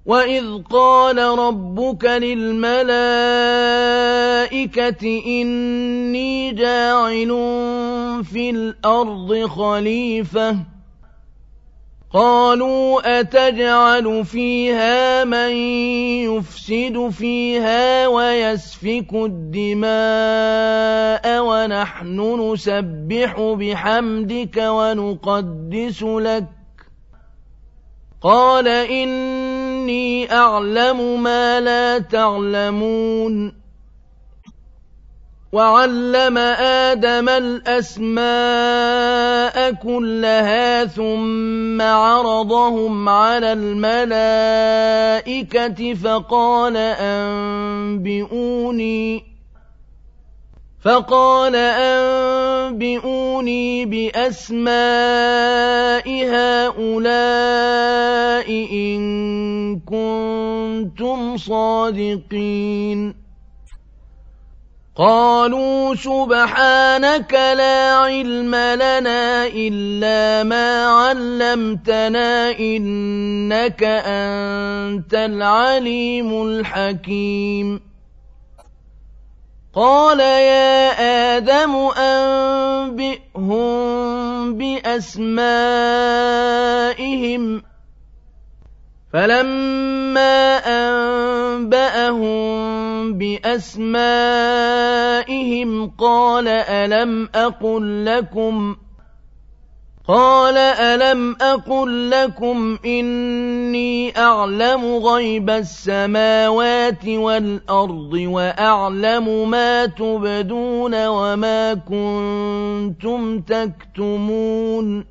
وَإِذْ قَالَ رَبُّكَ لِلْمَلَائِكَةِ إِنِّي جَاعِلٌ فِي الْأَرْضِ خَلِيفَةً قَالُوا أَتَجْعَلُ فِيهَا مَن يُفْسِدُ فِيهَا وَيَسْفِكُ الدِّمَاءَ وَنَحْنُ نُسَبِّحُ بِحَمْدِكَ وَنُقَدِّسُ لَكَ قَالَ إِنِّي أَعْلَمُ مَا لَا تَعْلَمُونَ وَعَلَّمَ آدَمَ الْأَسْمَاءَ كُلَّهَا ثُمَّ عَرَضَهُمْ عَلَى الْمَلَائِكَةِ فَقَالَ أَنبِئُونِي بِأَسْمَاءِ هَٰؤُلَاءِ إِن كُنتُمْ صَادِقِينَ قَالُوا سُبْحَانَكَ لَا عِلْمَ لَنَا إِلَّا مَا عَلَّمْتَنَا ۖ إِنَّكَ أَنتَ الْعَلِيمُ الْحَكِيمُ قَالَ يَا آدَمُ أَنبِئْهُم بِأَسْمَائِهِمْ فَلَمَّا أَنبَأَهُم بِأَسْمَائِهِمْ قَالَ أَلَمْ أَقُل لَّكُمْ إِنِّي أَعْلَمُ غَيْبَ السَّمَاوَاتِ وَالْأَرْضِ وَأَعْلَمُ مَا تُبْدُونَ وَمَا كُنتُمْ تَكْتُمُونَ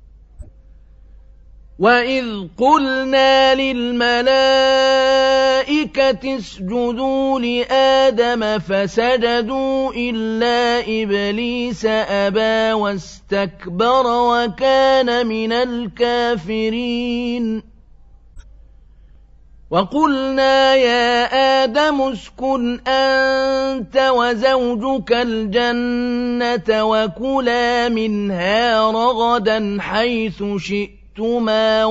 وَإِذْ قُلْنَا لِلْمَلَائِكَةِ اسْجُدُوا لِآدَمَ فَسَجَدُوا إِلَّا إِبْلِيسَ أَبَىٰ وَاسْتَكْبَرَ وَكَانَ مِنَ الْكَافِرِينَ وَقُلْنَا يَا آدَمُ اسْكُنْ أَنتَ وَزَوْجُكَ الْجَنَّةَ وَكُلَا مِنْهَا رَغَدًا حَيْثُ شِئْتُمَا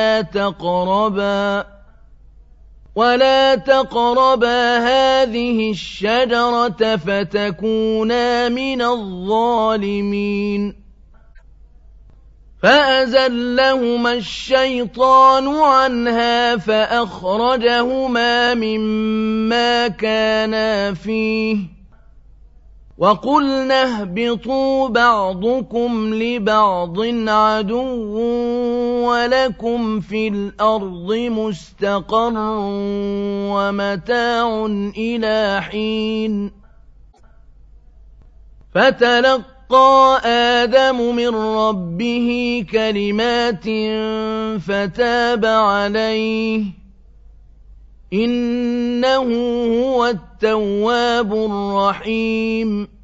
ولا تقربا هذه الشجرة فتكونا من الظالمين فأزلهما الشيطان عنها فأخرجهما مما كانا فيه وقلنا اهبطوا بعضكم لبعض عدو ولكم في الأرض مستقر ومتاع إلى حين فتلقى آدم من ربه كلمات فتاب عليه إنه هو التواب الرحيم